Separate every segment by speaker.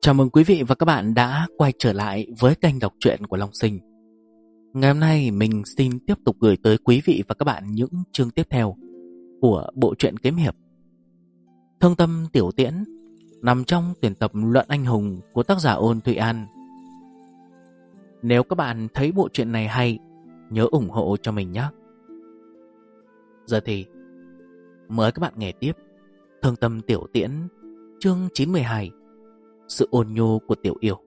Speaker 1: Chào mừng quý vị và các bạn đã quay trở lại với kênh đọc truyện của Long Sinh. Ngày hôm nay mình xin tiếp tục gửi tới quý vị và các bạn những chương tiếp theo của bộ truyện kiếm hiệp Thương Tâm Tiểu Tiễn, nằm trong tuyển tập Luận Anh Hùng của tác giả Ôn Thụy An. Nếu các bạn thấy bộ truyện này hay, nhớ ủng hộ cho mình nhé. Giờ thì mời các bạn nghe tiếp Thương Tâm Tiểu Tiễn, chương 92, sự ôn nhu của tiểu yêu.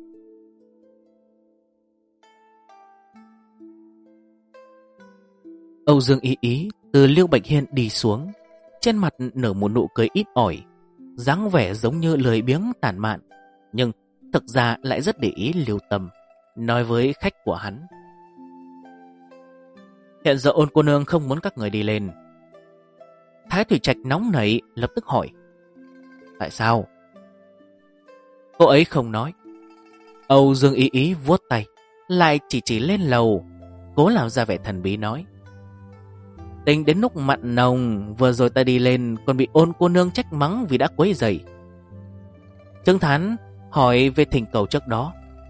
Speaker 1: Âu Dương Ý Ý từ Liêu Bạch Hiên đi xuống, trên mặt nở một nụ cười ít ỏi, dáng vẻ giống như lười biếng tản mạn, nhưng thực ra lại rất để ý Liêu Tâm, nói với khách của hắn: hiện giờ Ôn cô nương không muốn các người đi lên. Thái Thủy Trạch nóng nảy lập tức hỏi: tại sao? Cô ấy không nói. Âu Dương Ý Ý vuốt tay, lại chỉ lên lầu, cố làm ra vẻ thần bí nói: tính đến lúc mặn nồng, vừa rồi ta đi lên còn bị Ôn cô nương trách mắng vì đã quấy rầy. Trương Thán hỏi về thỉnh cầu trước đó.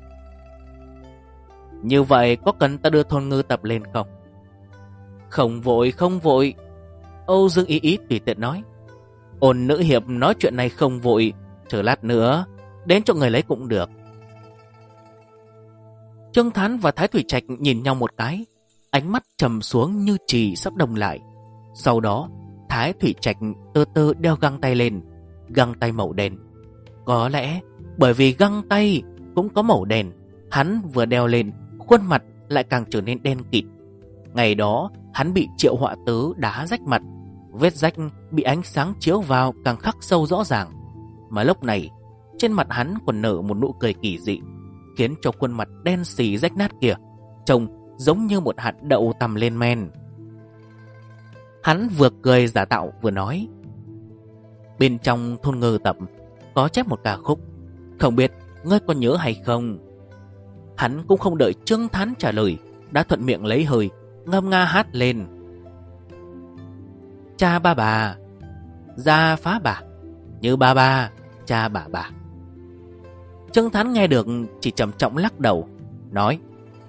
Speaker 1: Như vậy có cần ta đưa Thôn Ngư Tập lên không? Không vội, không vội. Âu Dương Ý Ý tùy tiện nói: Ôn nữ hiệp nói chuyện này không vội, chờ lát nữa đến cho người lấy cũng được. Trương Thán và Thái Thủy Trạch nhìn nhau một cái, ánh mắt trầm xuống như chì sắp đông lại. Sau đó Thái Thủy Trạch từ từ đeo găng tay lên, găng tay màu đen. Có lẽ bởi vì găng tay cũng có màu đen, hắn vừa đeo lên, khuôn mặt lại càng trở nên đen kịt. Ngày đó hắn bị Triệu Họa Tứ đá rách mặt, vết rách bị ánh sáng chiếu vào càng khắc sâu rõ ràng. Mà lúc này trên mặt hắn còn nở một nụ cười kỳ dị, khiến cho khuôn mặt đen xì rách nát kia trông giống như một hạt đậu tằm lên men. Hắn vừa cười giả tạo vừa nói: bên trong Thôn Ngư Tập có chép một ca khúc, không biết ngươi có nhớ hay không? Hắn cũng không đợi Trương Thán trả lời, đã thuận miệng lấy hơi ngâm nga hát lên: cha ba bà ra phá bà, như ba ba cha bà. Trương Thán nghe được chỉ trầm trọng lắc đầu, nói: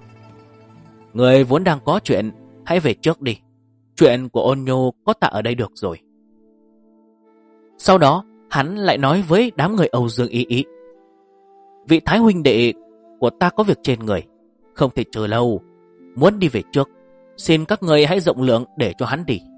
Speaker 1: người vốn đang có chuyện, hãy về trước đi. Chuyện của Ôn Nhô có ta ở đây được rồi. Sau đó hắn lại nói với đám người Âu Dương Ý Ý: vị thái huynh đệ của ta có việc trên người, không thể chờ lâu, muốn đi về trước, xin các người hãy rộng lượng để cho hắn đi.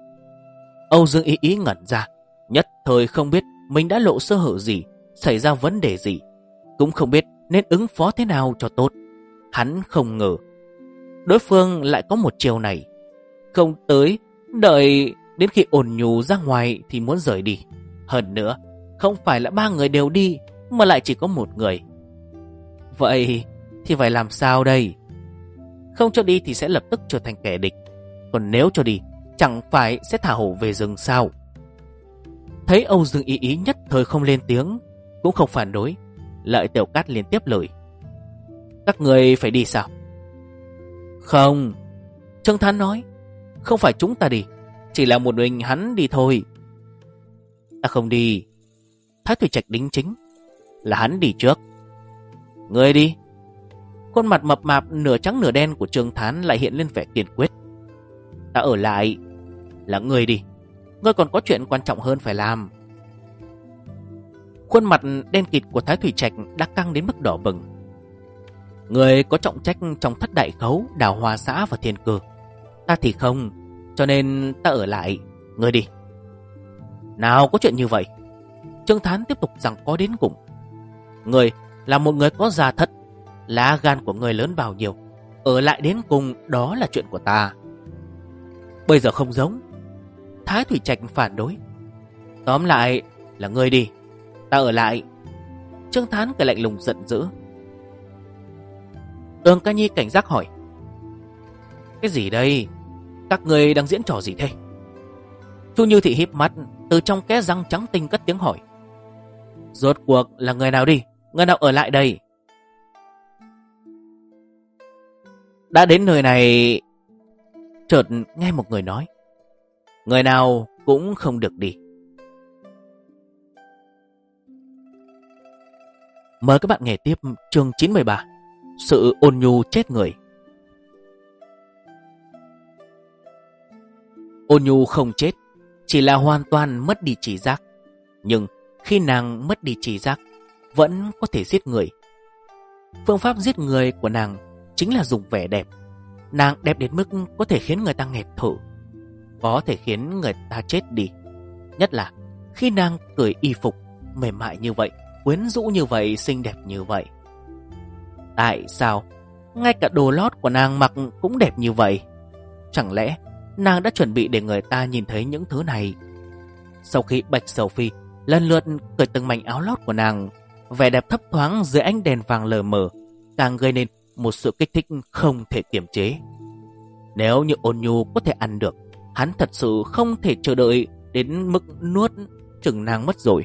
Speaker 1: Âu Dương Ý Ý ngẩn ra, nhất thời không biết mình đã lộ sơ hở gì, xảy ra vấn đề gì, cũng không biết nên ứng phó thế nào cho tốt. Hắn không ngờ đối phương lại có một chiều này, không tới đợi đến khi Ôn Nhu ra ngoài thì muốn rời đi. Hơn nữa không phải là ba người đều đi, mà lại chỉ có một người. Vậy thì phải làm sao đây? Không cho đi thì sẽ lập tức trở thành kẻ địch, còn nếu cho đi chẳng phải sẽ thả hổ về rừng sao? Thấy Âu Dương Ý Ý nhất thời không lên tiếng, cũng không phản đối, Lợi Tiểu Cát liền tiếp lời: các người phải đi sao? Không, Trương Thán nói, không phải chúng ta đi, chỉ là một mình hắn đi thôi. Ta không đi. Thái Thủy Trạch đính chính: là hắn đi trước. Người đi. Khuôn mặt mập mạp nửa trắng nửa đen của Trương Thán lại hiện lên vẻ kiên quyết: ta ở lại. Là người đi, ngươi còn có chuyện quan trọng hơn phải làm. Khuôn mặt đen kịt của Thái Thủy Trạch đã căng đến mức đỏ bừng: người có trọng trách trong Thất Đại Khấu, Đào Hoa Xã và Thiên Cơ, ta thì không, cho nên ta ở lại. Người đi. Nào có chuyện như vậy. Trương Thán tiếp tục giằng co đến cùng: người là một người có gia thất, lá gan của người lớn bao nhiêu, ở lại đến cùng đó là chuyện của ta. Bây giờ không giống. Thái Thủy Trạch phản đối: tóm lại là ngươi đi, ta ở lại. Trương Thán cười lạnh lùng giận dữ. Ương Ca Nhi cảnh giác hỏi: cái gì đây? Các người đang diễn trò gì thế? Chu Như Thị híp mắt, từ trong kẽ răng trắng tinh cất tiếng hỏi: rốt cuộc là người nào đi, người nào ở lại đây? Đã đến nơi này. Chợt nghe một người nói: người nào cũng không được đi. Mời các bạn nghe tiếp chương 93, sự ôn nhu chết người. Ôn nhu không chết, chỉ là hoàn toàn mất đi trí giác. Nhưng khi nàng mất đi trí giác, vẫn có thể giết người. Phương pháp giết người của nàng chính là dùng vẻ đẹp. Nàng đẹp đến mức có thể khiến người ta nghẹt thở, có thể khiến người ta chết đi. Nhất là khi nàng cởi y phục mềm mại như vậy, quyến rũ như vậy, xinh đẹp như vậy. Tại sao ngay cả đồ lót của nàng mặc cũng đẹp như vậy? Chẳng lẽ nàng đã chuẩn bị để người ta nhìn thấy những thứ này? Sau khi Bạch Sầu Phi lần lượt cởi từng mảnh áo lót của nàng, vẻ đẹp thấp thoáng dưới ánh đèn vàng lờ mờ càng gây nên một sự kích thích không thể kiềm chế. Nếu như Ôn Nhu có thể ăn được, hắn thật sự không thể chờ đợi đến mức nuốt chửng nàng mất rồi.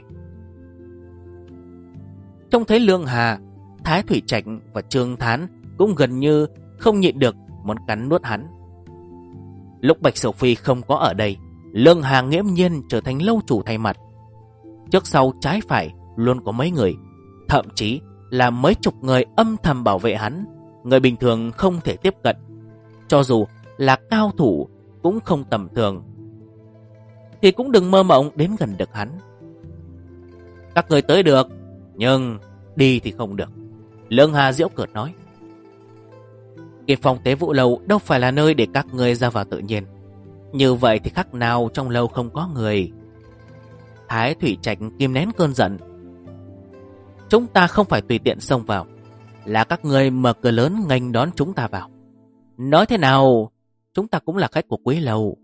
Speaker 1: Trông thấy Lương Hà, Thái Thủy Trạch và Trương Thán cũng gần như không nhịn được muốn cắn nuốt hắn. Lúc Bạch Sầu Phi không có ở đây, Lương Hà nghiễm nhiên trở thành lâu chủ thay mặt. Trước sau trái phải luôn có mấy người, thậm chí là mấy chục người âm thầm bảo vệ hắn. Người bình thường không thể tiếp cận, cho dù là cao thủ cũng không tầm thường, thì cũng đừng mơ mộng đến gần được hắn. Các người tới được, nhưng đi thì không được, Lương Hà giễu cợt nói. Cái phòng tế vụ lầu đâu phải là nơi để các người ra vào tự nhiên. Như vậy thì khác nào trong lâu không có người. Thái Thủy Trạch kìm nén cơn giận. Chúng ta không phải tùy tiện xông vào, là các người mở cửa lớn nghênh đón chúng ta vào. Nói thế nào, chúng ta cũng là khách của quý lầu.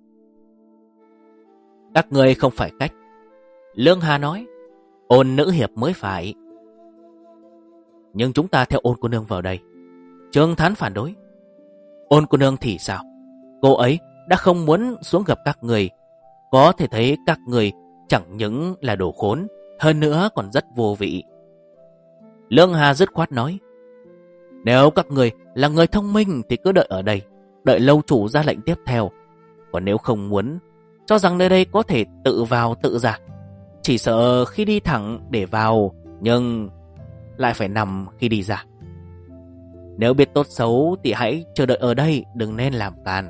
Speaker 1: Các người không phải khách, Lương Hà nói. Ôn nữ hiệp mới phải. Nhưng chúng ta theo Ôn cô nương vào đây. Trương Thán phản đối. Ôn cô nương thì sao? Cô ấy đã không muốn xuống gặp các người. Có thể thấy các người chẳng những là đồ khốn, hơn nữa còn rất vô vị. Lương Hà dứt khoát nói. Nếu các người là người thông minh thì cứ đợi ở đây, đợi lâu chủ ra lệnh tiếp theo. Còn nếu không muốn, cho rằng nơi đây có thể tự vào tự ra, chỉ sợ khi đi thẳng để vào, nhưng lại phải nằm khi đi ra. Nếu biết tốt xấu thì hãy chờ đợi ở đây, đừng nên làm càn.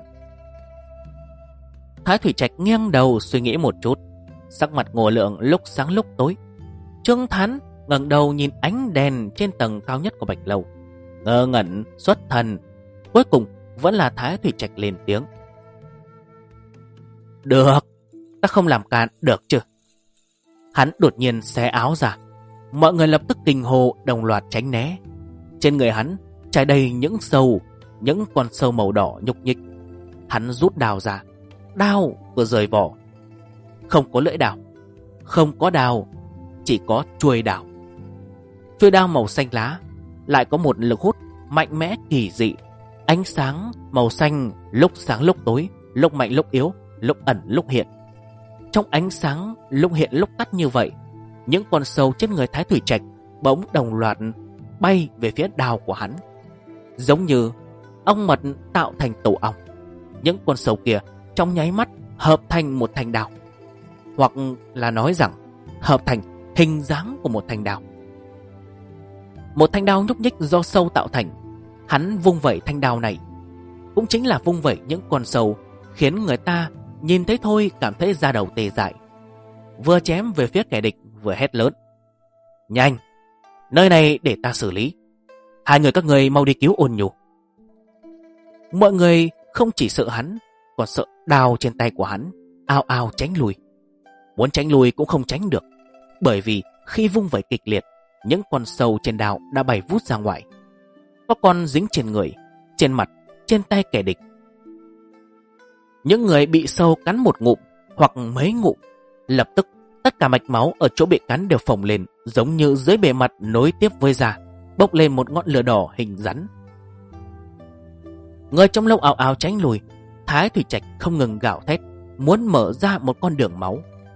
Speaker 1: Thái Thủy Trạch nghiêng đầu suy nghĩ một chút, sắc mặt ngộ lượng lúc sáng lúc tối. Trương Thán ngẩng đầu nhìn ánh đèn trên tầng cao nhất của Bạch Lầu, ngơ ngẩn xuất thần. Cuối cùng vẫn là Thái Thủy Trạch lên tiếng. Được, ta không làm càn được chứ? Hắn đột nhiên xé áo ra, mọi người lập tức kinh hô đồng loạt tránh né. Trên người hắn trải đầy những sâu, những con sâu màu đỏ nhúc nhích. Hắn rút đao ra, đao vừa rời vỏ. Không có lưỡi đao, không có đao, chỉ có chuôi đao. Chuôi đao màu xanh lá lại có một lực hút mạnh mẽ kỳ dị. Ánh sáng màu xanh lúc sáng lúc tối, lúc mạnh lúc yếu, lúc ẩn lúc hiện. Trong ánh sáng lúc hiện lúc tắt như vậy, những con sâu trên người Thái Thủy Trạch bỗng đồng loạt bay về phía đao của hắn, giống như ong mật tạo thành tổ ong. Những con sâu kia trong nháy mắt hợp thành một thanh đao, hoặc là nói rằng hợp thành hình dáng của một thanh đao. Một thanh đao nhúc nhích do sâu tạo thành. Hắn vung vẩy thanh đao này, cũng chính là vung vẩy những con sâu, khiến người ta nhìn thấy thôi cảm thấy da đầu tê dại. Vừa chém về phía kẻ địch vừa hét lớn. Nhanh, nơi này để ta xử lý. Hai người các người mau đi cứu Ôn Nhu. Mọi người không chỉ sợ hắn, còn sợ đao trên tay của hắn, ao ao tránh lùi. Muốn tránh lùi cũng không tránh được, bởi vì khi vung vẩy kịch liệt, những con sâu trên đao đã bay vút ra ngoài. Có con dính trên người, trên mặt, trên tay kẻ địch. Những người bị sâu cắn một ngụm hoặc mấy ngụm, lập tức tất cả mạch máu ở chỗ bị cắn đều phồng lên, giống như dưới bề mặt nối tiếp với da, bốc lên một ngọn lửa đỏ hình rắn. Người trong lâu ào ào tránh lùi. Thái Thủy Trạch không ngừng gào thét, muốn mở ra một con đường máu.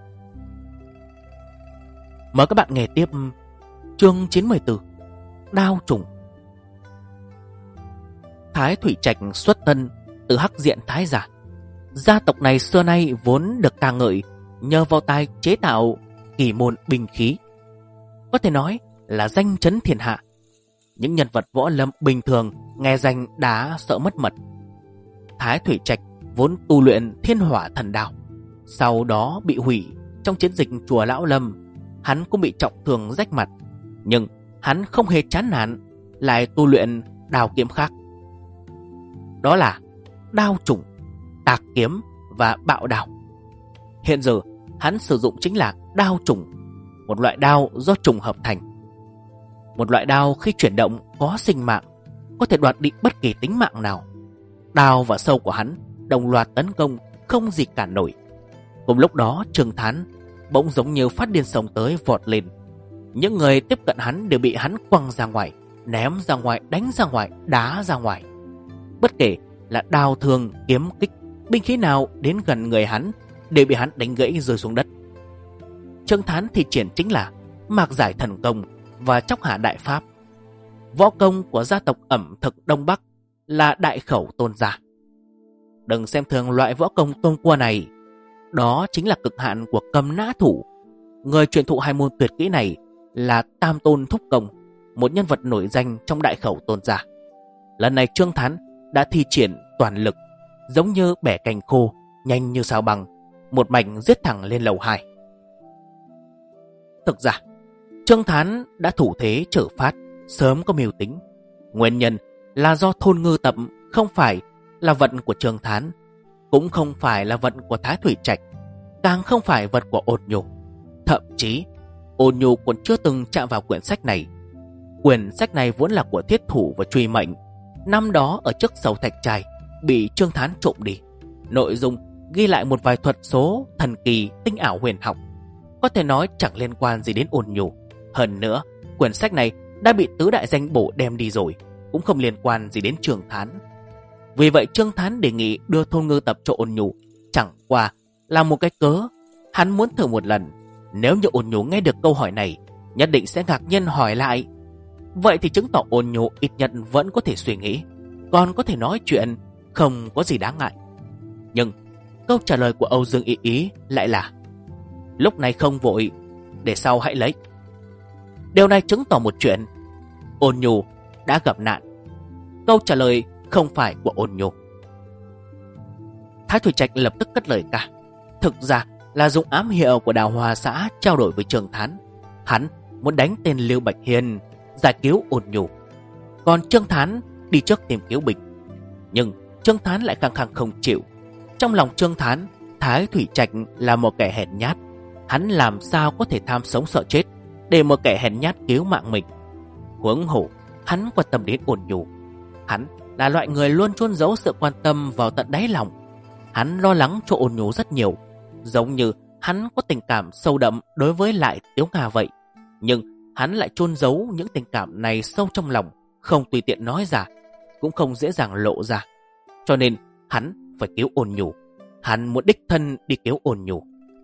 Speaker 1: Mời các bạn nghe tiếp chương 94, Đao Trùng. Thái Thủy Trạch xuất thân từ Hắc Diện Thái gia. Gia tộc này xưa nay vốn được ca ngợi nhờ vào tài chế tạo kỳ môn binh khí. Có thể nói là danh chấn thiên hạ. Những nhân vật võ lâm bình thường nghe danh đã sợ mất mật. Thái Thủy Trạch vốn tu luyện Thiên Hỏa Thần Đao, sau đó bị hủy trong chiến dịch chùa Lão Lâm. Hắn cũng bị trọng thương rách mặt, nhưng hắn không hề chán nản, lại tu luyện đao kiếm khác. Đó là đao trùng, tạc kiếm và bạo đao. Hiện giờ hắn sử dụng chính là đao trùng, một loại đao do trùng hợp thành. Một loại đao khi chuyển động có sinh mạng, có thể đoạt đi bất kỳ tính mạng nào. Đao và sâu của hắn đồng loạt tấn công, không gì cản nổi. Cùng lúc đó Trương Thán bỗng giống như phát điên xông tới, vọt lên. Những người tiếp cận hắn đều bị hắn quăng ra ngoài, ném ra ngoài, đánh ra ngoài, đá ra ngoài. Bất kể là đao thương, kiếm kích, binh khí nào đến gần người hắn đều bị hắn đánh gãy rơi xuống đất. Trương Thán thi triển chính là Mạc Giải Thần Công và Chóc Hạ Đại Pháp. Võ công của gia tộc ẩm thực Đông Bắc là Đại Khẩu Tôn gia. Đừng xem thường loại võ công tôn cua này, đó chính là cực hạn của cầm nã thủ. Người truyền thụ hai môn tuyệt kỹ này là Tam Tôn Thúc Công, một nhân vật nổi danh trong Đại Khẩu Tôn gia. Lần này Trương Thán đã thi triển toàn lực, giống như bẻ cành khô, nhanh như sao băng, một mạch giết thẳng lên lầu 2. Thực ra Trương Thán đã thủ thế trở phát, sớm có mưu tính. Nguyên nhân là do Thôn Ngư Tập không phải là vận của Trương Thán, cũng không phải là vận của Thái Thủy Trạch, càng không phải vật của Ôn Nhu. Thậm chí Ôn Nhu còn chưa từng chạm vào quyển sách này. Quyển sách này vốn là của Thiết Thủ và Truy Mệnh, năm đó ở trước Sầu Thạch Trai bị Trương Thán trộm đi. Nội dung ghi lại một vài thuật số thần kỳ tinh ảo huyền học, có thể nói chẳng liên quan gì đến Ôn Nhu. Hơn nữa, quyển sách này đã bị tứ đại danh bổ đem đi rồi, cũng không liên quan gì đến Trương Thán. Vì vậy Trương Thán đề nghị đưa Thôn Ngư Tập cho Ôn Nhu chẳng qua là một cái cớ. Hắn muốn thử một lần, nếu như Ôn Nhu nghe được câu hỏi này nhất định sẽ ngạc nhiên hỏi lại. Vậy thì chứng tỏ Ôn Nhu ít nhất vẫn có thể suy nghĩ, còn có thể nói chuyện, không có gì đáng ngại. Nhưng câu trả lời của Âu Dương Ý Ý lại là lúc này không vội, để sau hãy lấy. Điều này chứng tỏ một chuyện, Ôn Nhu đã gặp nạn. Câu trả lời không phải của Ôn Nhu. Thái Thủy Trạch lập tức cất lời ca. Thực ra là dùng ám hiệu của Đào Hoa xã trao đổi với Trương Thán. Hắn muốn đánh tên Lưu Bạch Hiên, giải cứu Ôn Nhu, còn Trương Thán đi trước tìm cứu Bình. Nhưng Trương Thán lại khăng khăng không chịu. Trong lòng Trương Thán, Thái Thủy Trạch là một kẻ hèn nhát. Hắn làm sao có thể tham sống sợ chết để một kẻ hèn nhát cứu mạng mình. Huống hồ hắn quan tâm đến Ôn Nhu. Hắn là loại người luôn chôn giấu sự quan tâm vào tận đáy lòng. Hắn lo lắng cho Ôn Nhu rất nhiều, giống như hắn có tình cảm sâu đậm đối với lại Tiếu Nga vậy. Nhưng hắn lại chôn giấu những tình cảm này sâu trong lòng, không tùy tiện nói ra, cũng không dễ dàng lộ ra. Cho nên hắn phải cứu Ôn Nhu. Hắn muốn đích thân đi cứu Ôn Nhu.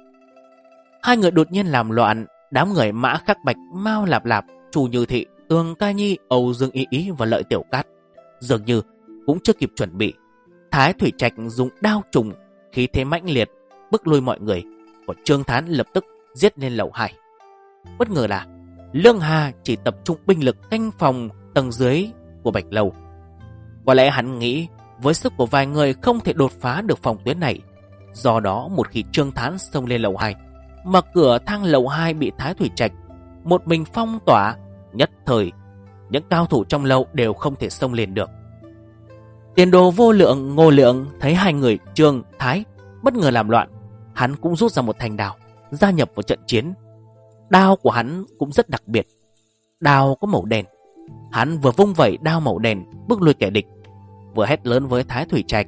Speaker 1: Hai người đột nhiên làm loạn. Đám người Mã Khắc Bạch, Mao Lạp Lạp, Chu Như Thị, Tường Ca Nhi, Âu Dương Ý Ý và Lợi Tiểu Cát dường như cũng chưa kịp chuẩn bị. Thái Thủy Trạch dùng đao trùng, khí thế mãnh liệt bức lui mọi người, còn Trương Thán lập tức giết lên lầu 2. Bất ngờ là Lương Hà chỉ tập trung binh lực canh phòng tầng dưới của Bạch Lâu. Có lẽ hắn nghĩ với sức của vài người không thể đột phá được phòng tuyến này. Do đó một khi Trương Thán xông lên lầu 2, mà cửa thang lầu 2 bị Thái Thủy Trạch một mình phong tỏa, nhất thời những cao thủ trong lầu đều không thể xông lên được. Tiền Đồ, Vô Lượng, Ngô Lượng thấy hai người Trương, Thái bất ngờ làm loạn, hắn cũng rút ra một thanh đao gia nhập vào trận chiến. Đao của hắn cũng rất đặc biệt, đao có màu đen. Hắn vừa vung vẩy đao màu đen bước lui kẻ địch, vừa hét lớn với Thái Thủy Trạch: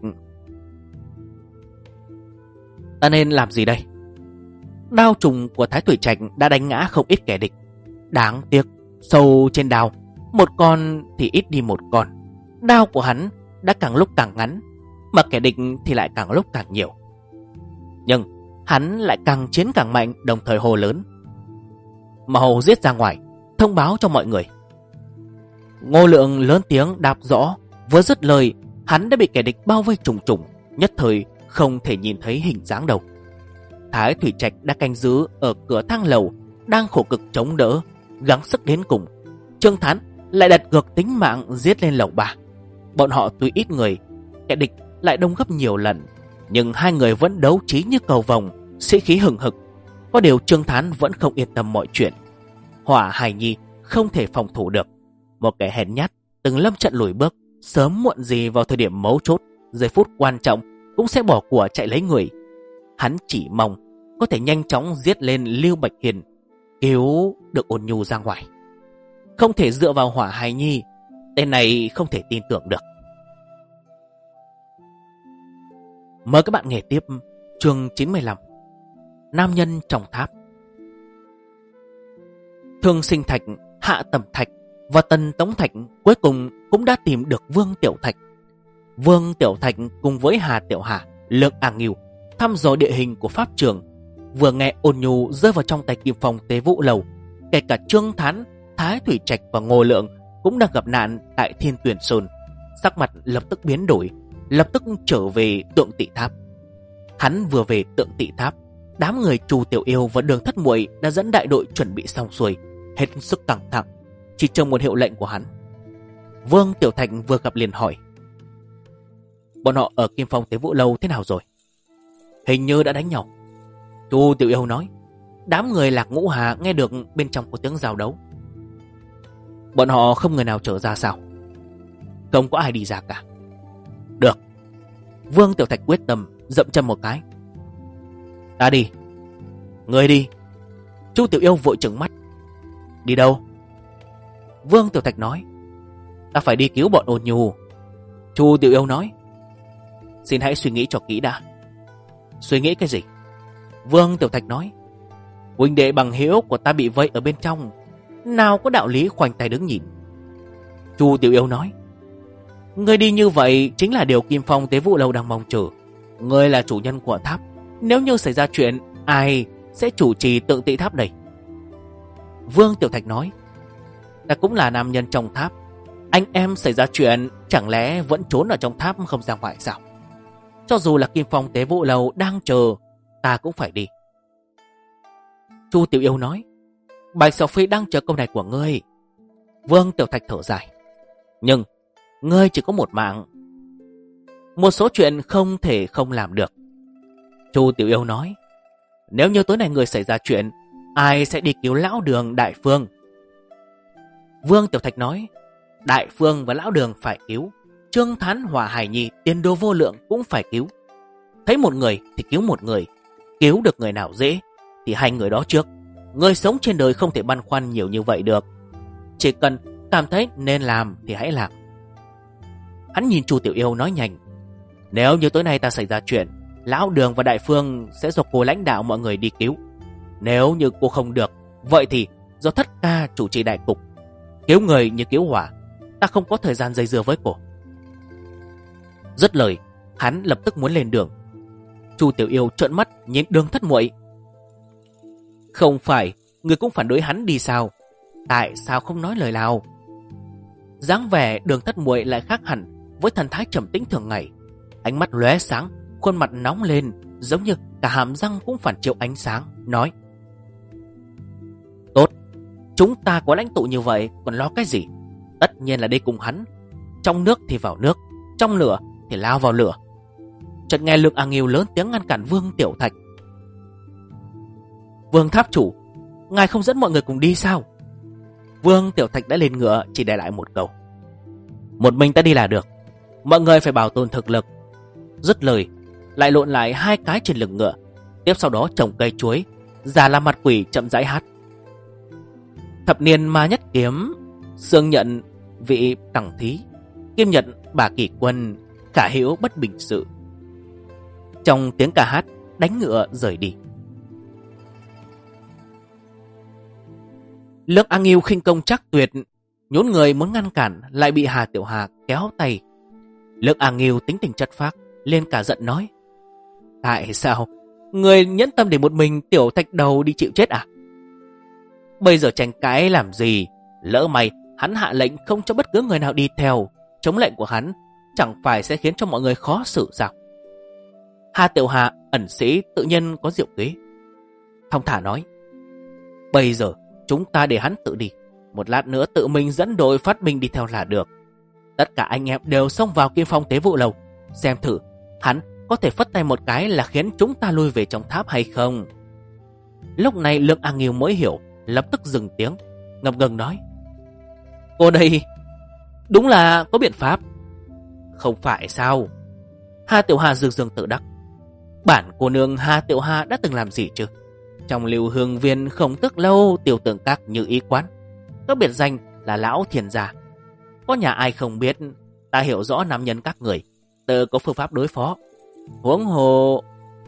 Speaker 1: ta nên làm gì đây? Đao trùng của Thái Thủy Trạch đã đánh ngã không ít kẻ địch. Đáng tiếc sâu trên đao, một con thì ít đi một con. Đao của hắn đã càng lúc càng ngắn, mà kẻ địch thì lại càng lúc càng nhiều. Nhưng hắn lại càng chiến càng mạnh, đồng thời hô lớn: mau giết ra ngoài, thông báo cho mọi người. Ngô Lượng lớn tiếng đáp rõ. Vừa dứt lời, hắn đã bị kẻ địch bao vây trùng trùng, nhất thời không thể nhìn thấy hình dáng đâu. Thái Thủy Trạch đã canh giữ ở cửa thang lầu, đang khổ cực chống đỡ, gắng sức đến cùng, Trương Thán lại đặt cược tính mạng giết lên lầu 3. Bọn họ tuy ít người, kẻ địch lại đông gấp nhiều lần, nhưng hai người vẫn đấu trí như cầu vồng, sĩ khí hừng hực. Có điều Trương Thán vẫn không yên tâm mọi chuyện. Hỏa Hải Nhi không thể phòng thủ được. Một kẻ hèn nhát từng lâm trận lùi bước, sớm muộn gì vào thời điểm mấu chốt, giây phút quan trọng cũng sẽ bỏ của chạy lấy người. Hắn chỉ mong có thể nhanh chóng giết lên Lưu Bạch Hiền, cứu được Ôn Nhu ra ngoài. Không thể dựa vào Hỏa Hải Nhi, tên này không thể tin tưởng được. Mời các bạn nghe tiếp chương 95, Nam nhân trong tháp. Thương Sinh Thạch, Hạ Tầm Thạch và Tần Tống Thạch cuối cùng cũng đã tìm được Vương Tiểu Thạch. Vương Tiểu Thạch cùng với Hà Tiểu Hà, Lượng A Ngưu thăm dò địa hình của pháp trường. Vừa nghe Ôn Nhu rơi vào trong tay Kim Phong Tế Vũ Lầu, kể cả Trương Thán, Thái Thủy Trạch và Ngô Lượng cũng đang gặp nạn tại Thiên Tuyển Sơn. Sắc mặt lập tức biến đổi, lập tức trở về Tượng Tỵ Tháp. Hắn vừa về Tượng Tỵ Tháp, đám người Chu Tiểu Yêu và Đường Thất Muội đã dẫn đại đội chuẩn bị xong xuôi, hết sức căng thẳng, chỉ chờ một hiệu lệnh của hắn. Vương Tiểu Thạch vừa gặp liền hỏi: bọn họ ở Kim Phong Tế Vũ Lâu thế nào rồi? Hình như đã đánh nhau. Chu Tiểu Yêu nói: đám người Lạc Ngũ Hà nghe được bên trong có tiếng giao đấu. Bọn họ không người nào trở ra sao? Không có ai đi ra cả. Được. Vương Tiểu Thạch quyết tâm dậm chân một cái. Ta đi. Người đi. Chu Tiểu Yêu vội trừng mắt. Đi đâu? Vương Tiểu Thạch nói: ta phải đi cứu bọn Ôn Nhu. Chu Tiểu Yêu nói: xin hãy suy nghĩ cho kỹ đã. Suy nghĩ cái gì? Vương Tiểu Thạch nói: huynh đệ bằng hữu của ta bị vây ở bên trong, nào có đạo lý khoanh tay đứng nhìn. Chu Tiểu Yêu nói: ngươi đi như vậy chính là điều Kim Phong Tế Vũ Lâu đang mong chờ. Ngươi là chủ nhân của tháp, nếu như xảy ra chuyện, ai sẽ chủ trì Tượng Tỵ Tháp đây? Vương Tiểu Thạch nói: ta cũng là nam nhân trong tháp, anh em xảy ra chuyện chẳng lẽ vẫn trốn ở trong tháp không ra ngoài sao? Cho dù là Kim Phong Tế Vũ Lâu đang chờ, ta cũng phải đi. Chu Tiểu Yêu nói: Bạch Sọc Phi đang chờ câu này của ngươi. Vương Tiểu Thạch thở dài: nhưng ngươi chỉ có một mạng, một số chuyện không thể không làm được. Chu Tiểu Yêu nói: nếu như tối nay ngươi xảy ra chuyện, ai sẽ đi cứu Lão Đường, Đại Phương? Vương Tiểu Thạch nói: Đại Phương và Lão Đường phải cứu, Trương Thán, Hỏa Hải Nhi, Tiền Đồ Vô Lượng cũng phải cứu. Thấy một người thì cứu một người, cứu được người nào dễ thì hai người đó trước. Người sống trên đời không thể băn khoăn nhiều như vậy được, chỉ cần cảm thấy nên làm thì hãy làm. Hắn nhìn Chu Tiểu Yêu nói nhanh: nếu như tối nay ta xảy ra chuyện, Lão Đường và Đại Phương sẽ do cô lãnh đạo mọi người đi cứu. Nếu như cô không được, vậy thì do Thất Ca chủ trì đại cục. Cứu người như cứu hỏa, ta không có thời gian dây dưa với cô. Dứt lời, hắn lập tức muốn lên đường. Chu Tiểu Yêu trợn mắt nhìn Đường Thất Muội: không phải người cũng phản đối hắn đi sao? Tại sao không nói lời nào? Dáng vẻ Đường Thất Muội lại khác hẳn với thần thái trầm tĩnh thường ngày. Ánh mắt lóe sáng, khuôn mặt nóng lên, giống như cả hàm răng cũng phản chiếu ánh sáng, nói: tốt, chúng ta có lãnh tụ như vậy còn lo cái gì? Tất nhiên là đi cùng hắn. Trong nước thì vào nước, trong lửa thì lao vào lửa. Chợt nghe Lượng A Ngưu lớn tiếng ngăn cản Vương Tiểu Thạch: Vương Tháp Chủ, ngài không dẫn mọi người cùng đi sao? Vương Tiểu Thạch đã lên ngựa, chỉ để lại một câu: một mình ta đi là được, mọi người phải bảo tồn thực lực. Dứt lời, lại lộn lại hai cái trên lưng ngựa, tiếp sau đó trồng cây chuối, giả làm mặt quỷ chậm rãi hát: thập niên ma nhất kiếm, xương nhận vị tằng thí, kim nhận bà kỷ quân, khả hữu bất bình sự. Trong tiếng ca hát, đánh ngựa rời đi. Lượng A Ngưu khinh công chắc tuyệt, nhún người muốn ngăn cản lại bị Hà Tiểu Hà kéo tay. Lượng A Ngưu tính tình chất phác, lên cả giận nói: tại sao người nhẫn tâm để một mình Tiểu Thạch Đầu đi chịu chết à? Bây giờ tranh cãi làm gì? Lỡ may hắn hạ lệnh không cho bất cứ người nào đi theo, chống lệnh của hắn chẳng phải sẽ khiến cho mọi người khó xử sao? Hà Tiểu Hà ẩn sĩ tự nhiên có diệu kế, thong thả nói: bây giờ chúng ta để hắn tự đi. Một lát nữa tự mình dẫn đội phát binh đi theo là được. Tất cả anh em đều xông vào Kim Phong Tế Vụ Lầu. Xem thử hắn có thể phất tay một cái là khiến chúng ta lui về trong tháp hay không. Lúc này Lương A Nghiêu mới hiểu, lập tức dừng tiếng, ngập ngừng nói: Cô đây đúng là có biện pháp. Không phải sao? Hà Tiểu Hà dương dương tự đắc. Bản cô nương Hà Tiểu Hà đã từng làm gì chứ? Trong Lưu Hương Viên không tức lâu, Tiểu Tường Các như ý quán, có biệt danh là Lão Thiền Gia. Có nhà ai không biết, ta hiểu rõ nam nhân các người, tự có phương pháp đối phó. Huống hồ...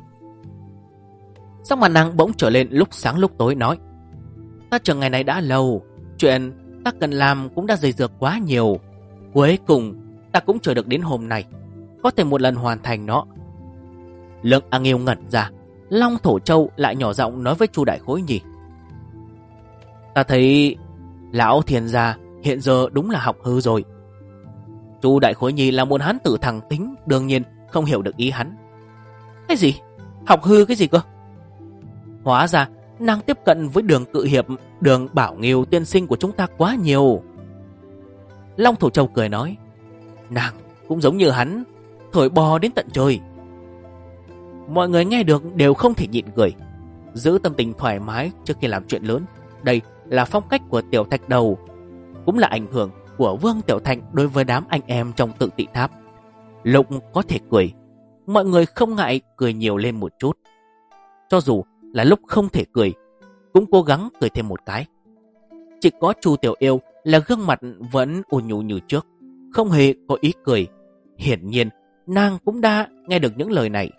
Speaker 1: Sắc mặt nàng bỗng trở lên lúc sáng lúc tối, nói: Ta chờ ngày này đã lâu, chuyện ta cần làm cũng đã dày dược quá nhiều. Cuối cùng ta cũng chờ được đến hôm nay, có thể một lần hoàn thành nó. Lương A Nghiêu ngẩn ra, Long Thổ Châu lại nhỏ giọng nói với Chu Đại Khối Nhi: Ta thấy Lão Thiền Gia hiện giờ đúng là học hư rồi. Chu Đại Khối Nhi là một hán tử thẳng tính, đương nhiên không hiểu được ý hắn. Cái gì? Học hư cái gì cơ? Hóa ra nàng tiếp cận với Đường Cự Hiệp, Đường Bảo Nghiêu tiên sinh của chúng ta quá nhiều. Long Thổ Châu cười nói: Nàng cũng giống như hắn, thổi bò đến tận trời. Mọi người nghe được đều không thể nhịn cười. Giữ tâm tình thoải mái trước khi làm chuyện lớn, đây là phong cách của Tiểu Thạch Đầu, cũng là ảnh hưởng của Vương Tiểu Thạch đối với đám anh em trong Tự Tị Tháp. Lúc có thể cười, mọi người không ngại cười nhiều lên một chút. Cho dù là lúc không thể cười, cũng cố gắng cười thêm một cái. Chỉ có Chu Tiểu Yêu là gương mặt vẫn ôn nhu như trước, không hề có ý cười. Hiển nhiên nàng cũng đã nghe được những lời này.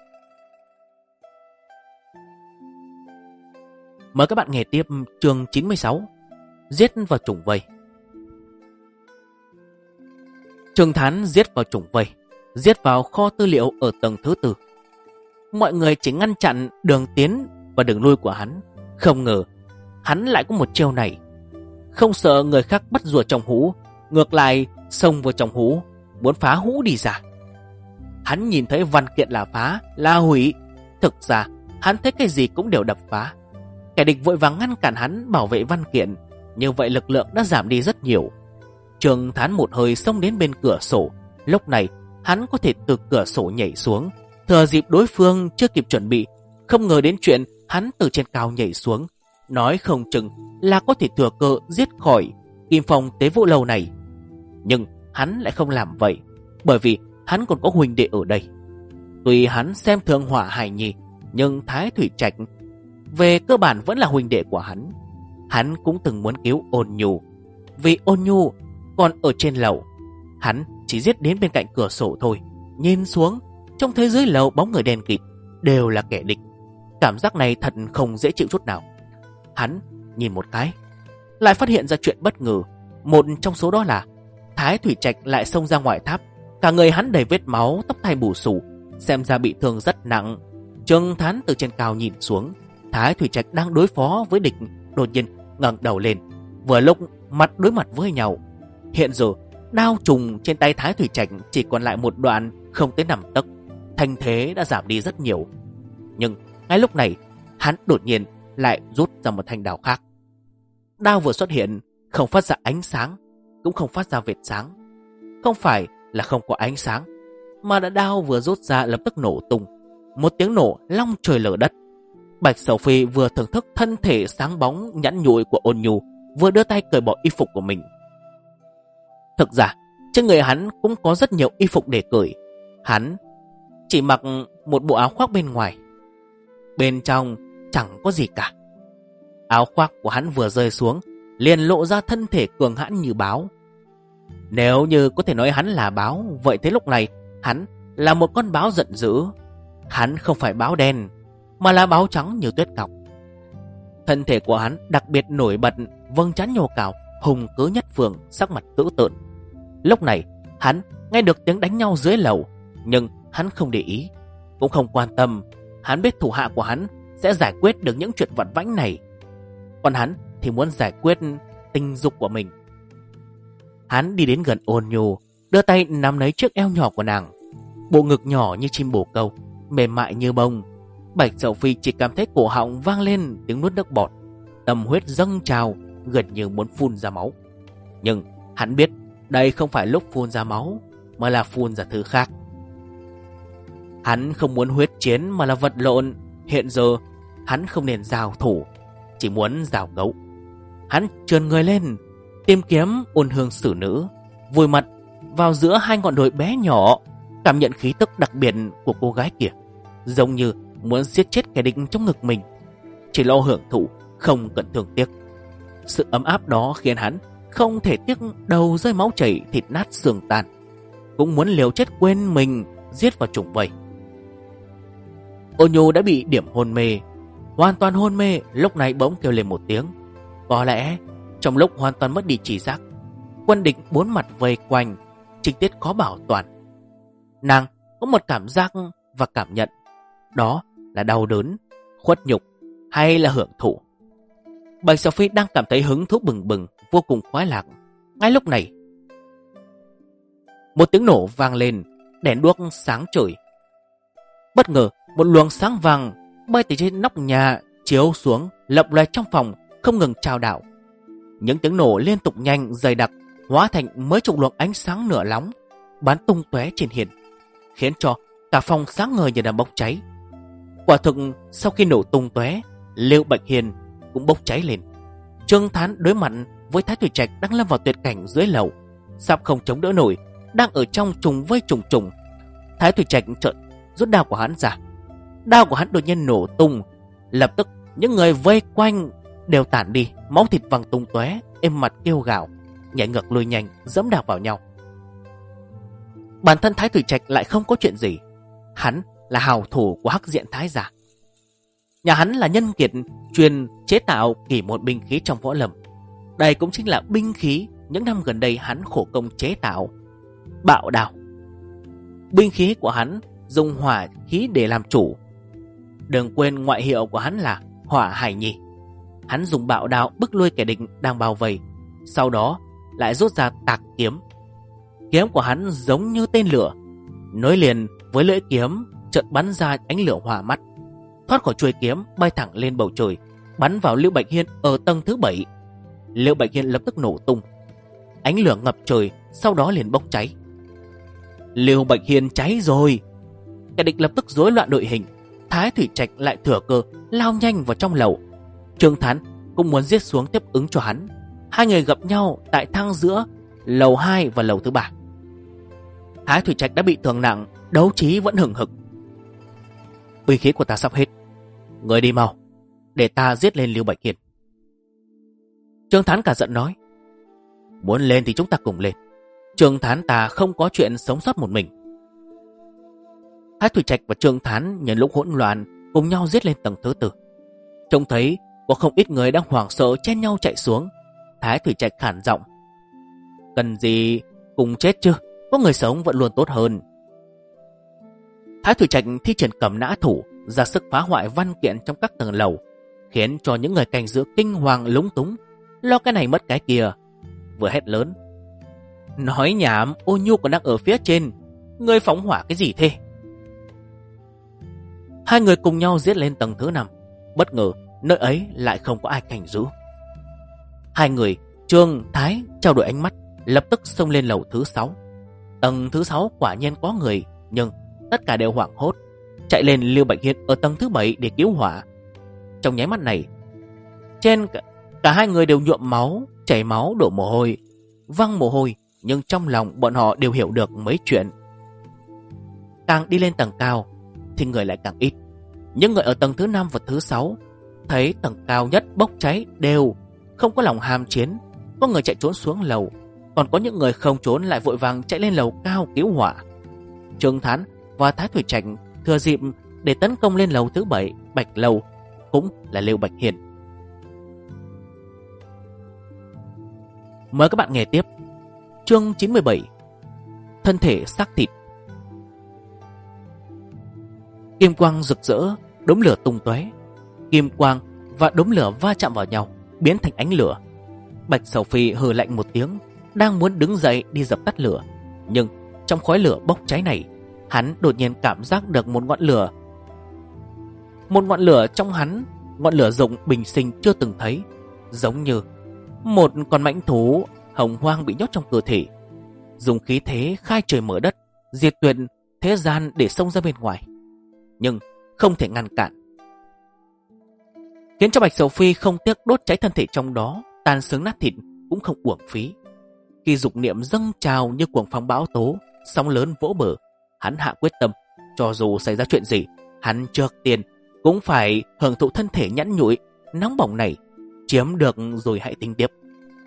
Speaker 1: Mời các bạn nghe tiếp chương 96, Giết vào trùng vây. Trương Thán giết vào trùng vây, giết vào kho tư liệu ở tầng thứ 4. Mọi người chỉ ngăn chặn đường tiến và đường lui của hắn. Không ngờ hắn lại có một chiêu này, không sợ người khác bắt rùa trong hũ, ngược lại xông vào trong hũ, muốn phá hũ đi ra. Hắn nhìn thấy văn kiện là phá, là hủy. Thực ra hắn thấy cái gì cũng đều đập phá. Kẻ địch vội vàng ngăn cản hắn bảo vệ văn kiện, như vậy lực lượng đã giảm đi rất nhiều. Trương Thán một hơi xông đến bên cửa sổ. Lúc này hắn có thể từ cửa sổ nhảy xuống, thừa dịp đối phương chưa kịp chuẩn bị. Không ngờ đến chuyện hắn từ trên cao nhảy xuống, nói không chừng là có thể thừa cơ giết khỏi Kim Phong Tế Vụ Lầu này. Nhưng hắn lại không làm vậy, bởi vì hắn còn có huynh đệ ở đây. Tuy hắn xem thường Hỏa Hải Nhi, nhưng Thái Thủy Trạch về cơ bản vẫn là huynh đệ của hắn. Hắn cũng từng muốn cứu Ôn Nhu, vì Ôn Nhu còn ở trên lầu. Hắn chỉ giết đến bên cạnh cửa sổ thôi, nhìn xuống trong thế giới lầu bóng người đen kịt, đều là kẻ địch. Cảm giác này thật không dễ chịu chút nào. Hắn nhìn một cái, lại phát hiện ra chuyện bất ngờ. Một trong số đó là Thái Thủy Trạch lại xông ra ngoài tháp, cả người hắn đầy vết máu, tóc tai bù xù, xem ra bị thương rất nặng. Trương Thán từ trên cao nhìn xuống, Thái Thủy Trạch đang đối phó với địch, đột nhiên ngẩng đầu lên, vừa lúc mặt đối mặt với nhau. Hiện giờ đao trùng trên tay Thái Thủy Trạch chỉ còn lại một đoạn không tới 5 tấc, thanh thế đã giảm đi rất nhiều. Nhưng ngay lúc này hắn đột nhiên lại rút ra một thanh đao khác. Đao vừa xuất hiện không phát ra ánh sáng, cũng không phát ra vệt sáng. Không phải là không có ánh sáng, mà đã đao vừa rút ra lập tức nổ tung. Một tiếng nổ long trời lở đất. Bạch Sầu Phi vừa thưởng thức thân thể sáng bóng nhẵn nhụi của Ôn Nhu, vừa đưa tay cởi bỏ y phục của mình. Thực ra trên người hắn cũng có rất nhiều y phục để cởi. Hắn chỉ mặc một bộ áo khoác bên ngoài, bên trong chẳng có gì cả. Áo khoác của hắn vừa rơi xuống, liền lộ ra thân thể cường hãn như báo. Nếu như có thể nói hắn là báo, vậy thế lúc này hắn là một con báo giận dữ. Hắn không phải báo đen, mà là báo trắng như tuyết ngọc. Thân thể của hắn đặc biệt nổi bật, vầng trán nhô cao, hùng cứ nhất phường, sắc mặt dữ tợn. Lúc này hắn nghe được tiếng đánh nhau dưới lầu, nhưng hắn không để ý, cũng không quan tâm. Hắn biết thủ hạ của hắn sẽ giải quyết được những chuyện vặt vãnh này, còn hắn thì muốn giải quyết tình dục của mình. Hắn đi đến gần Ôn Nhu, đưa tay nắm lấy chiếc eo nhỏ của nàng. Bộ ngực nhỏ như chim bồ câu, mềm mại như bông. Bạch Sầu Phi chỉ cảm thấy cổ họng vang lên tiếng nuốt nước bọt, tâm huyết dâng trào, gần như muốn phun ra máu. Nhưng hắn biết đây không phải lúc phun ra máu, mà là phun ra thứ khác. Hắn không muốn huyết chiến mà là vật lộn. Hiện giờ hắn không nên giao thủ, chỉ muốn giao ngẫu. Hắn trườn người lên, tìm kiếm ôn hương xử nữ, vùi mặt vào giữa hai ngọn đồi bé nhỏ, cảm nhận khí tức đặc biệt của cô gái kia, giống như muốn giết chết kẻ địch trong ngực mình. Chỉ lo hưởng thụ, không cần thương tiếc. Sự ấm áp đó khiến hắn không thể tiếc đầu rơi máu chảy, thịt nát xương tan, cũng muốn liều chết quên mình giết vào trùng vây. Ô Nhu đã bị điểm hôn mê, hoàn toàn hôn mê, lúc này bỗng kêu lên một tiếng. Có lẽ trong lúc hoàn toàn mất đi trí giác, quân địch bốn mặt vây quanh,情tiết khó bảo toàn. Nàng có một cảm giác và cảm nhận, đó là đau đớn, khuất nhục hay là hưởng thụ. Bạch Sầu Phi đang cảm thấy hứng thú bừng bừng, vô cùng khoái lạc. Ngay lúc này, một tiếng nổ vang lên, đèn đuốc sáng trời. Bất ngờ, một luồng sáng vàng bay từ trên nóc nhà chiếu xuống, lập loè trong phòng, không ngừng trao đảo. Những tiếng nổ liên tục nhanh, dày đặc, hóa thành mấy chục luồng ánh sáng nửa nóng bắn tung tóe trên hiên, khiến cho cả phòng sáng ngời như đang bốc cháy. Quả thực, sau khi nổ tung tóe, Lưu Bạch Hiền cũng bốc cháy lên. Trương Thán đối mặt với Thái Thủy Trạch đang lâm vào tuyệt cảnh dưới lầu, sắp không chống đỡ nổi, đang ở trong trùng vây trùng trùng. Thái Thủy Trạch chợt rút đao của hắn ra. Đao của hắn đột nhiên nổ tung, lập tức những người vây quanh đều tản đi, máu thịt văng tung tóe, êm mặt kêu gào, nhảy ngược lùi nhanh, giẫm đạp vào nhau. Bản thân Thái Thủy Trạch lại không có chuyện gì, hắn là hào thủ của Hắc Diện Thái gia. Nhà hắn là nhân kiệt chuyên chế tạo kỳ một binh khí trong võ lâm. Đây cũng chính là binh khí những năm gần đây hắn khổ công chế tạo, Bạo Đao. Binh khí của hắn dùng hỏa khí để làm chủ. Đừng quên ngoại hiệu của hắn là Hỏa Hải Nhi. Hắn dùng bạo đao bức lui kẻ địch đang bao vây, sau đó lại rút ra tạc kiếm. Kiếm của hắn giống như tên lửa, nối liền với lưỡi kiếm, chợt bắn ra ánh lửa hỏa mắt, thoát khỏi chuôi kiếm bay thẳng lên bầu trời, bắn vào Lưu Bạch Hiên ở tầng thứ 7. Lưu Bạch Hiên lập tức nổ tung, ánh lửa ngập trời, sau đó liền bốc cháy. Lưu Bạch Hiên cháy rồi. Kẻ địch lập tức rối loạn đội hình. Thái Thủy Trạch lại thừa cơ lao nhanh vào trong lầu. Trương Thán cũng muốn giết xuống tiếp ứng cho hắn. Hai người gặp nhau tại thang giữa lầu 2 và lầu thứ 3. Thái Thủy Trạch đã bị thương nặng, đấu trí vẫn hừng hực. Binh khí của ta sắp hết, người đi mau, để ta giết lên Lưu Bạch Hiên. Trương Thán cả giận nói, muốn lên thì chúng ta cùng lên. Trương Thán ta không có chuyện sống sót một mình. Thái Thủy Trạch và Trương Thán nhân lúc hỗn loạn cùng nhau giết lên tầng thứ 4. Trông thấy có không ít người đang hoảng sợ chen nhau chạy xuống. Thái Thủy Trạch khản giọng, cần gì cùng chết chứ, có người sống vẫn luôn tốt hơn. Thái Thủy Trạch thi triển cầm nã thủ, ra sức phá hoại văn kiện trong các tầng lầu, khiến cho những người canh giữ kinh hoàng lúng túng, lo cái này mất cái kia. Vừa hét lớn, nói nhảm, Ô Nhu còn đang ở phía trên, ngươi phóng hỏa cái gì thế? Hai người cùng nhau giết lên tầng thứ 5. Bất ngờ nơi ấy lại không có ai canh giữ. Hai người Trương Thái trao đổi ánh mắt, lập tức xông lên lầu thứ 6. Tầng thứ 6 quả nhiên có người, nhưng tất cả đều hoảng hốt, chạy lên Lưu Bạch Hiên ở tầng thứ 7 để cứu hỏa. Trong nháy mắt này, trên cả hai người đều nhuộm máu, chảy máu, đổ mồ hôi, văng mồ hôi, nhưng trong lòng bọn họ đều hiểu được mấy chuyện. Càng đi lên tầng cao thì người lại càng ít. Những người ở tầng thứ 5 và thứ 6 thấy tầng cao nhất bốc cháy đều không có lòng ham chiến. Có người chạy trốn xuống lầu, còn có những người không trốn lại vội vàng chạy lên lầu cao cứu hỏa. Trương Thán và Thái Thủy Trạch thừa dịp để tấn công lên lầu thứ 7, Bạch Lầu, cũng là Lưu Bạch Hiên. Mời các bạn nghe tiếp chương 97, thân thể xác thịt. Kim quang rực rỡ, đốm lửa tung tóe. Kim quang và đốm lửa va chạm vào nhau, biến thành ánh lửa. Bạch Sầu Phi hừ lạnh một tiếng, đang muốn đứng dậy đi dập tắt lửa, nhưng trong khói lửa bốc cháy này, hắn đột nhiên cảm giác được một ngọn lửa. Một ngọn lửa trong hắn, ngọn lửa rộng bình sinh chưa từng thấy, giống như Một con mãnh thú hồng hoang bị nhốt trong cơ thể, dùng khí thế khai trời mở đất, diệt tuyệt thế gian để xông ra bên ngoài, nhưng không thể ngăn cản, khiến cho Bạch Sầu Phi không tiếc đốt cháy thân thể trong đó, tan xương nát thịt cũng không uổng phí. Khi dục niệm dâng trào như cuồng phong bão tố, sóng lớn vỗ bờ, hắn hạ quyết tâm, cho dù xảy ra chuyện gì, hắn trước tiên cũng phải hưởng thụ thân thể nhẵn nhụi, nóng bỏng này, chiếm được rồi hãy tính tiếp.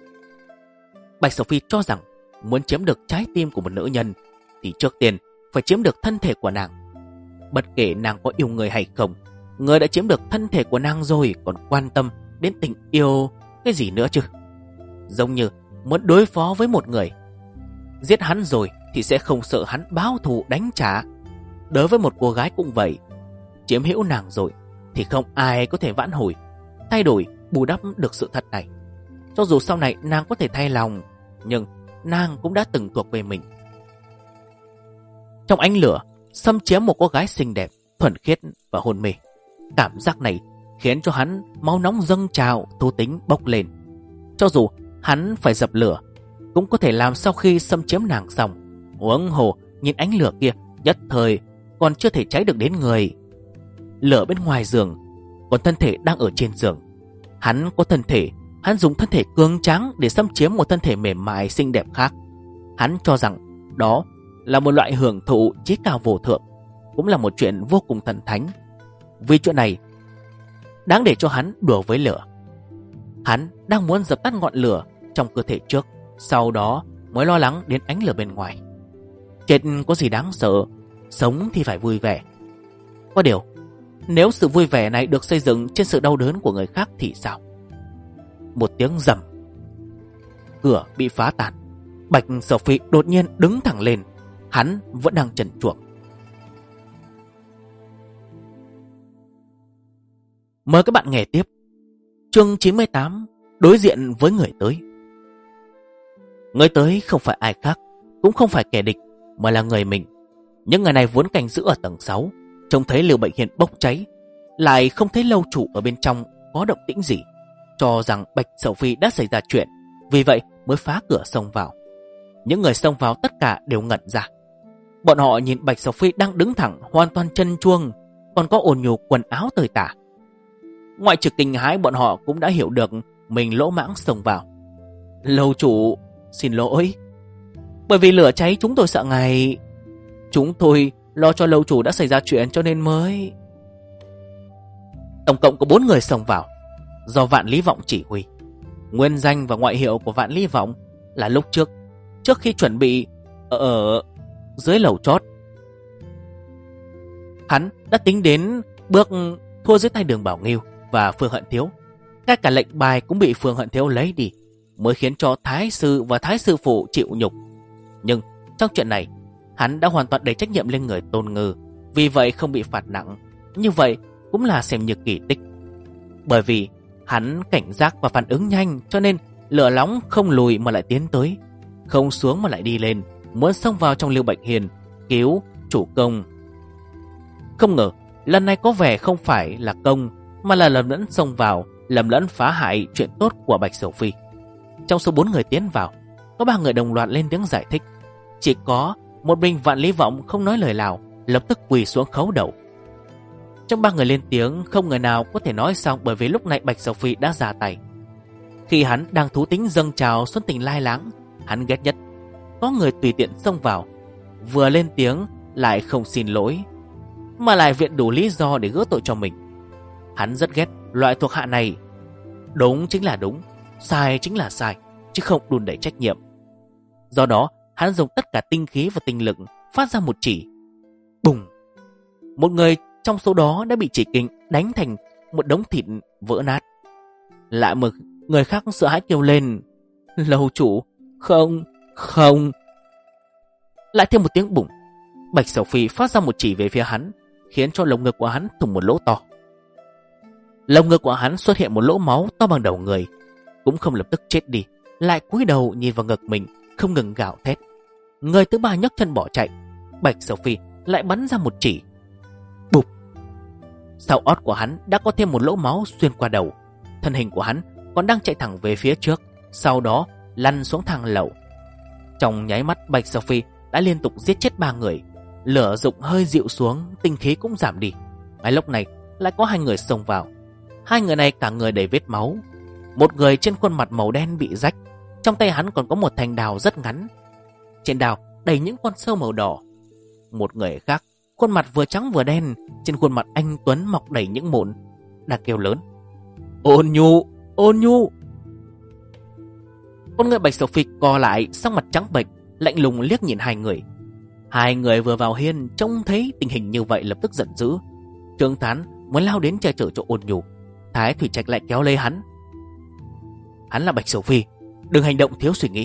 Speaker 1: Bạch Sầu Phi cho rằng muốn chiếm được trái tim của một nữ nhân thì trước tiên phải chiếm được thân thể của nàng. Bất kể nàng có yêu người hay không, người đã chiếm được thân thể của nàng rồi còn quan tâm đến tình yêu cái gì nữa chứ? Giống như muốn đối phó với một người, giết hắn rồi thì sẽ không sợ hắn báo thù đánh trả. Đối với một cô gái cũng vậy, chiếm hữu nàng rồi thì không ai có thể vãn hồi, thay đổi, bù đắp được sự thật này. Cho dù sau này nàng có thể thay lòng, nhưng nàng cũng đã từng thuộc về mình. Trong ánh lửa, xâm chiếm một cô gái xinh đẹp, thuần khiết và hôn mê. Cảm giác này khiến cho hắn máu nóng dâng trào, thú tính bốc lên. Cho dù hắn phải dập lửa, cũng có thể làm sau khi xâm chiếm nàng xong. Huống hồ nhìn ánh lửa kia, nhất thời còn chưa thể cháy được đến người. Lửa bên ngoài giường, còn thân thể đang ở trên giường. Hắn có thân thể, hắn dùng thân thể cường tráng để xâm chiếm một thân thể mềm mại xinh đẹp khác. Hắn cho rằng đó là một loại hưởng thụ chí cao vô thượng, cũng là một chuyện vô cùng thần thánh. Vì chuyện này đáng để cho hắn đùa với lửa. Hắn đang muốn dập tắt ngọn lửa trong cơ thể trước, sau đó mới lo lắng đến ánh lửa bên ngoài. Chết có gì đáng sợ, sống thì phải vui vẻ. Có điều, nếu sự vui vẻ này được xây dựng trên sự đau đớn của người khác thì sao? Một tiếng rầm, cửa bị phá tan. Bạch Sầu Phi đột nhiên đứng thẳng lên. Hắn vẫn đang trần truồng. Mời các bạn nghe tiếp chương 98, đối diện với người tới. Người tới không phải ai khác, cũng không phải kẻ địch, mà là người mình. Những người này vốn canh giữ ở tầng 6, trông thấy Lưu Bệnh Hiền bốc cháy, lại không thấy lâu chủ ở bên trong có động tĩnh gì, cho rằng Bạch Sầu Phi đã xảy ra chuyện, vì vậy mới phá cửa xông vào. Những người xông vào tất cả đều ngẩn ra. Bọn họ nhìn Bạch Sầu Phi đang đứng thẳng, hoàn toàn chân chuông, còn có ồn nhù quần áo tơi tả. Ngoại trừ kinh hãi, bọn họ cũng đã hiểu được mình lỗ mãng xông vào. Lâu chủ, xin lỗi. Bởi vì lửa cháy chúng tôi sợ ngài. Chúng tôi lo cho lâu chủ đã xảy ra chuyện cho nên mới... Tổng cộng có 4 người xông vào, do Vạn Lý Vọng chỉ huy. Nguyên danh và ngoại hiệu của Vạn Lý Vọng là lúc trước khi chuẩn bị ở dưới lầu chót, hắn đã tính đến bước thua dưới tay Đường Bảo Nghiêu và Phương Hận Thiếu. Ngay cả lệnh bài cũng bị Phương Hận Thiếu lấy đi, mới khiến cho Thái sư và Thái sư phụ chịu nhục. Nhưng trong chuyện này, hắn đã hoàn toàn đẩy trách nhiệm lên người Tôn Ngư, vì vậy không bị phạt nặng. Như vậy cũng là xem như kỳ tích. Bởi vì hắn cảnh giác và phản ứng nhanh, cho nên lửa nóng không lùi mà lại tiến tới, không xuống mà lại đi lên, muốn xông vào trong Lưu Bệnh Hiền cứu chủ công. Không ngờ lần này có vẻ không phải là công, mà là lầm lẫn xông vào, lầm lẫn phá hại chuyện tốt của Bạch Sầu Phi. Trong số 4 người tiến vào, có 3 người đồng loạt lên tiếng giải thích. Chỉ có một mình Vạn Lý Vọng không nói lời nào, lập tức quỳ xuống khấu đầu. Trong 3 người lên tiếng, không người nào có thể nói xong, bởi vì lúc này Bạch Sầu Phi đã ra tay. Khi hắn đang thú tính dâng trào xuân tình lai láng, hắn ghét nhất có người tùy tiện xông vào, vừa lên tiếng lại không xin lỗi, mà lại viện đủ lý do để gỡ tội cho mình. Hắn rất ghét loại thuộc hạ này. Đúng chính là đúng, sai chính là sai, chứ không đùn đẩy trách nhiệm. Do đó hắn dùng tất cả tinh khí và tinh lực phát ra một chỉ. Bùng! Một người trong số đó đã bị chỉ kình đánh thành một đống thịt vỡ nát. Lại một người khác sợ hãi kêu lên: Lâu chủ, không. Lại thêm một tiếng bùng. Bạch Sầu Phi phát ra một chỉ về phía hắn, khiến cho lồng ngực của hắn thủng một lỗ to. Lồng ngực của hắn xuất hiện một lỗ máu to bằng đầu người, cũng không lập tức chết đi, lại cúi đầu nhìn vào ngực mình, không ngừng gào thét. Người thứ ba nhấc chân bỏ chạy. Bạch Sầu Phi lại bắn ra một chỉ. Bụp! Sau ót của hắn đã có thêm một lỗ máu xuyên qua đầu. Thân hình của hắn còn đang chạy thẳng về phía trước, sau đó lăn xuống thang lầu. Trong nháy mắt, Bạch Sophie đã liên tục giết chết 3 người. Lửa dục hơi dịu xuống, tinh khí cũng giảm đi. Ngay lúc này lại có 2 người xông vào. 2 người này cả người đầy vết máu. Một người trên khuôn mặt màu đen bị rách, trong tay hắn còn có một thanh đào rất ngắn. Trên đào đầy những con sâu màu đỏ. Một người khác, khuôn mặt vừa trắng vừa đen, trên khuôn mặt anh tuấn mọc đầy những mụn, đang kêu lớn: Ôn Nhu, Ôn Nhu. Con người Bạch Sophie co lại, sắc mặt trắng bệch, lạnh lùng liếc nhìn 2 người. 2 người vừa vào hiên trông thấy tình hình như vậy lập tức giận dữ. Trương Thán muốn lao đến che chở cho Ôn Nhu, Thái Thủy Trạch lại kéo lấy hắn. Hắn là Bạch Sophie, đừng hành động thiếu suy nghĩ.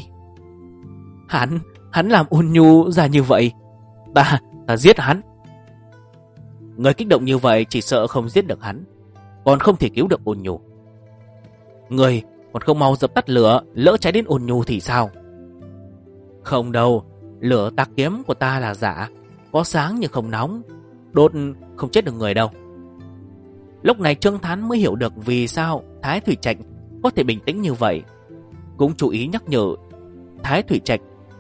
Speaker 1: Hắn làm Ôn Nhu ra như vậy, ta giết hắn. Người kích động như vậy chỉ sợ không giết được hắn, còn không thể cứu được Ôn Nhu. Người còn không mau dập tắt lửa, lỡ cháy đến Ôn Nhu thì sao? Không đâu, lửa tạc kiếm của ta là giả, có sáng nhưng không nóng, đốt không chết được người đâu. Lúc này Trương Thán mới hiểu được vì sao Thái Thủy Trạch có thể bình tĩnh như vậy. Cũng chú ý nhắc nhở Thái Thủy Trạch: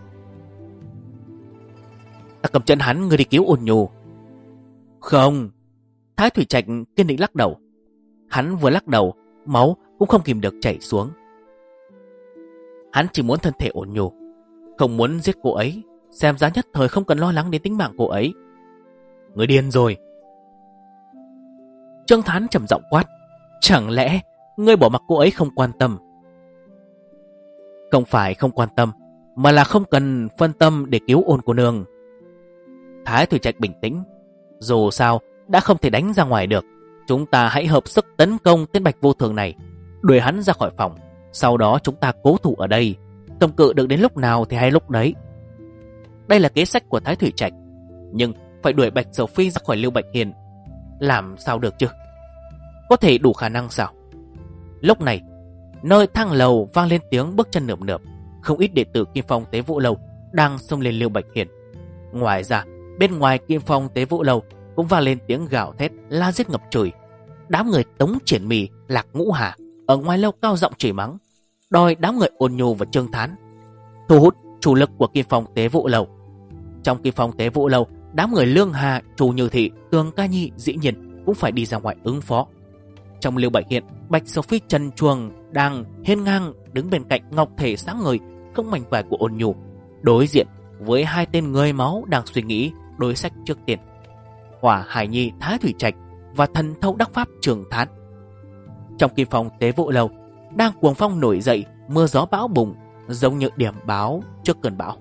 Speaker 1: Ta cầm chân hắn, người đi cứu Ôn Nhu. Không. Thái Thủy Trạch kiên định lắc đầu. Hắn vừa lắc đầu, máu cũng không kìm được chảy xuống. Hắn chỉ muốn thân thể Ôn Nhu, không muốn giết cô ấy. Xem ra nhất thời không cần lo lắng đến tính mạng cô ấy. Người điên rồi. Trương Thán trầm giọng quát: Chẳng lẽ ngươi bỏ mặc cô ấy không quan tâm? Không phải không quan tâm, mà là không cần phân tâm để cứu Ôn cô nương. Thái Thủy Trạch bình tĩnh: Dù sao đã không thể đánh ra ngoài được, chúng ta hãy hợp sức tấn công tên Bạch Vô Thường này, đuổi hắn ra khỏi phòng. Sau đó chúng ta cố thủ ở đây, cầm cự được đến lúc nào thì hay lúc đấy. Đây là kế sách của Thái Thủy Trạch, nhưng phải đuổi Bạch Sophie ra khỏi Lưu Bạch Hiên, làm sao được chứ? Có thể đủ khả năng sao? Lúc này, nơi thang lầu vang lên tiếng bước chân nườm nượp. Không ít đệ tử Kim Phong Tế Vũ Lâu đang xông lên Lưu Bạch Hiên. Ngoài ra, bên ngoài Kim Phong Tế Vũ Lâu cũng vang lên tiếng gào thét la giết ngập trời. Đám người Tống Triển Mì, Lạc Ngũ Hà ở ngoài lâu cao giọng chửi mắng, đòi đám người Ôn Nhu và Trương Thán, thu hút chủ lực của Kim Phong Tế Vũ Lâu. Trong Kim Phong Tế Vũ Lâu, đám người Lương Hà, Trù Như Thị, Tường Ca Nhi dĩ nhiên cũng phải đi ra ngoài ứng phó. Trong Lưu Bạch Hiên, Bạch Sophie trần truồng đang hiên ngang đứng bên cạnh ngọc thể sáng ngời không mảnh vải của Ôn Nhu, đối diện với 2 tên người máu đang suy nghĩ đối sách trước tiên: Hỏa Hải Nhi Thái Thủy Trạch và thần thâu đắc pháp Trường Thán. Trong Kim Phong Tế Vũ Lâu đang cuồng phong nổi dậy, mưa gió bão bùng, giống như điểm báo trước cơn bão.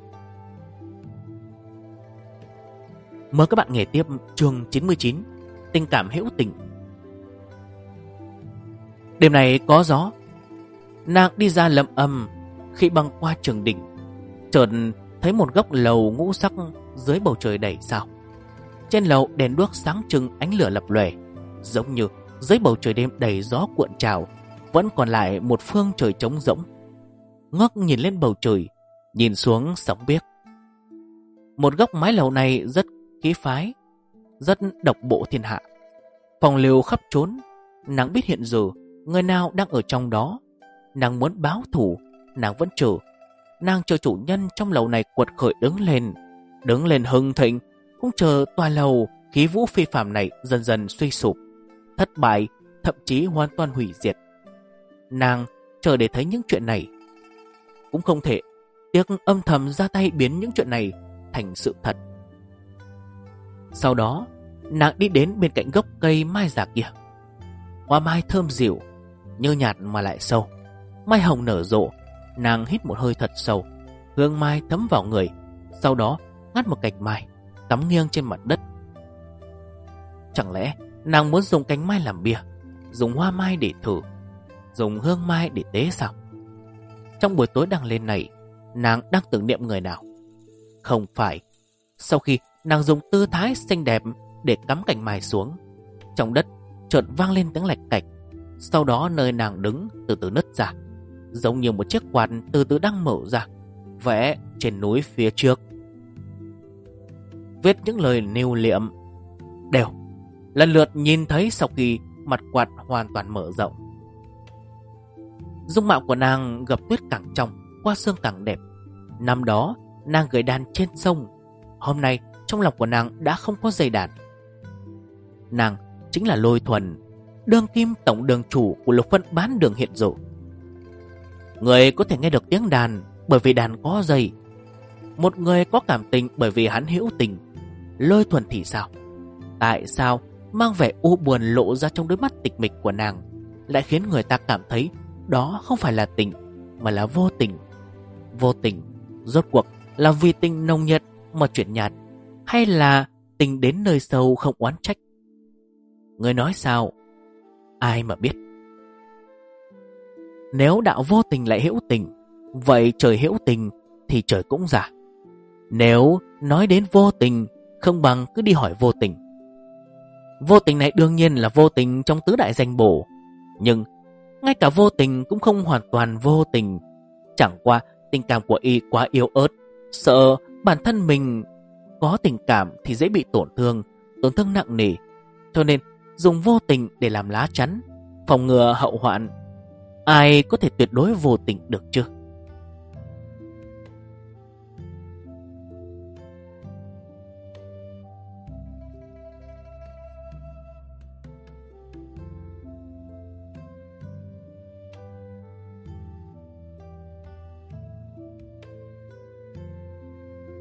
Speaker 1: Mời các bạn nghe tiếp chương 99, tình cảm hữu tình. Đêm này có gió, nàng đi ra Lâm Âm, khi băng qua Trường Đỉnh, chợt thấy một góc lầu ngũ sắc dưới bầu trời đầy sao. Trên lầu đèn đuốc sáng trưng, ánh lửa lập lòe, giống như dưới bầu trời đêm đầy gió cuộn trào, vẫn còn lại một phương trời trống rỗng. Ngước nhìn lên bầu trời, nhìn xuống sóng biếc. Một góc mái lầu này rất khí phái, rất độc bộ thiên hạ. Phòng liều khắp trốn, nàng biết hiện giờ người nào đang ở trong đó. Nàng muốn báo thù, nàng vẫn chờ. Nàng chờ chủ nhân trong lầu này quật khởi đứng lên hưng thịnh, cũng chờ tòa lầu khí vũ phi phàm này dần dần suy sụp, thất bại, thậm chí hoàn toàn hủy diệt. Nàng chờ để thấy những chuyện này, cũng không thể tiếc âm thầm ra tay biến những chuyện này thành sự thật. Sau đó, nàng đi đến bên cạnh gốc cây mai già kia. Hoa mai thơm dịu, nhơ nhạt mà lại sâu, mai hồng nở rộ. Nàng hít một hơi thật sâu, hương mai thấm vào người. Sau đó ngắt một cành mai cắm nghiêng trên mặt đất. Chẳng lẽ nàng muốn dùng cành mai làm bia, dùng hoa mai để thử, dùng hương mai để tế sao? Trong buổi tối đang lên này, nàng đang tưởng niệm người nào? Không phải. Sau khi nàng dùng tư thái xinh đẹp để cắm cành mai xuống, trong đất chợt vang lên tiếng lạch cạch. Sau đó nơi nàng đứng từ từ nứt ra, giống như một chiếc quạt từ từ đang mở ra, vẽ trên núi phía trước. Viết những lời nêu liệm đều lần lượt nhìn thấy sau khi mặt quạt hoàn toàn mở rộng. Dung mạo của nàng gặp tuyết càng trong, qua sương càng đẹp. Năm đó nàng gửi đàn trên sông, hôm nay trong lòng của nàng đã không có dây đàn. Nàng chính là Lôi Thuần, đương kim tổng đường chủ của Lục Vân Bán Đường hiện giờ. Người có thể nghe được tiếng đàn bởi vì đàn có dây. Một người có cảm tình bởi vì hắn hữu tình. Lôi Thuần thì sao? Tại sao mang vẻ u buồn lộ ra trong đôi mắt tịch mịch của nàng, lại khiến người ta cảm thấy đó không phải là tình, mà là vô tình? Vô tình rốt cuộc là vì tình nồng nhiệt mà chuyển nhạt, hay là tình đến nơi sâu không oán trách? Người nói sao? Ai mà biết. Nếu đạo vô tình lại hữu tình, vậy trời hữu tình thì trời cũng giả. Nếu nói đến vô tình, không bằng cứ đi hỏi vô tình. Vô tình này đương nhiên là vô tình trong tứ đại danh bổ, nhưng ngay cả vô tình cũng không hoàn toàn vô tình. Chẳng qua tình cảm của y quá yếu ớt, sợ bản thân mình có tình cảm thì dễ bị tổn thương nặng nề, cho nên dùng vô tình để làm lá chắn, phòng ngừa hậu hoạn. Ai có thể tuyệt đối vô tình được chứ?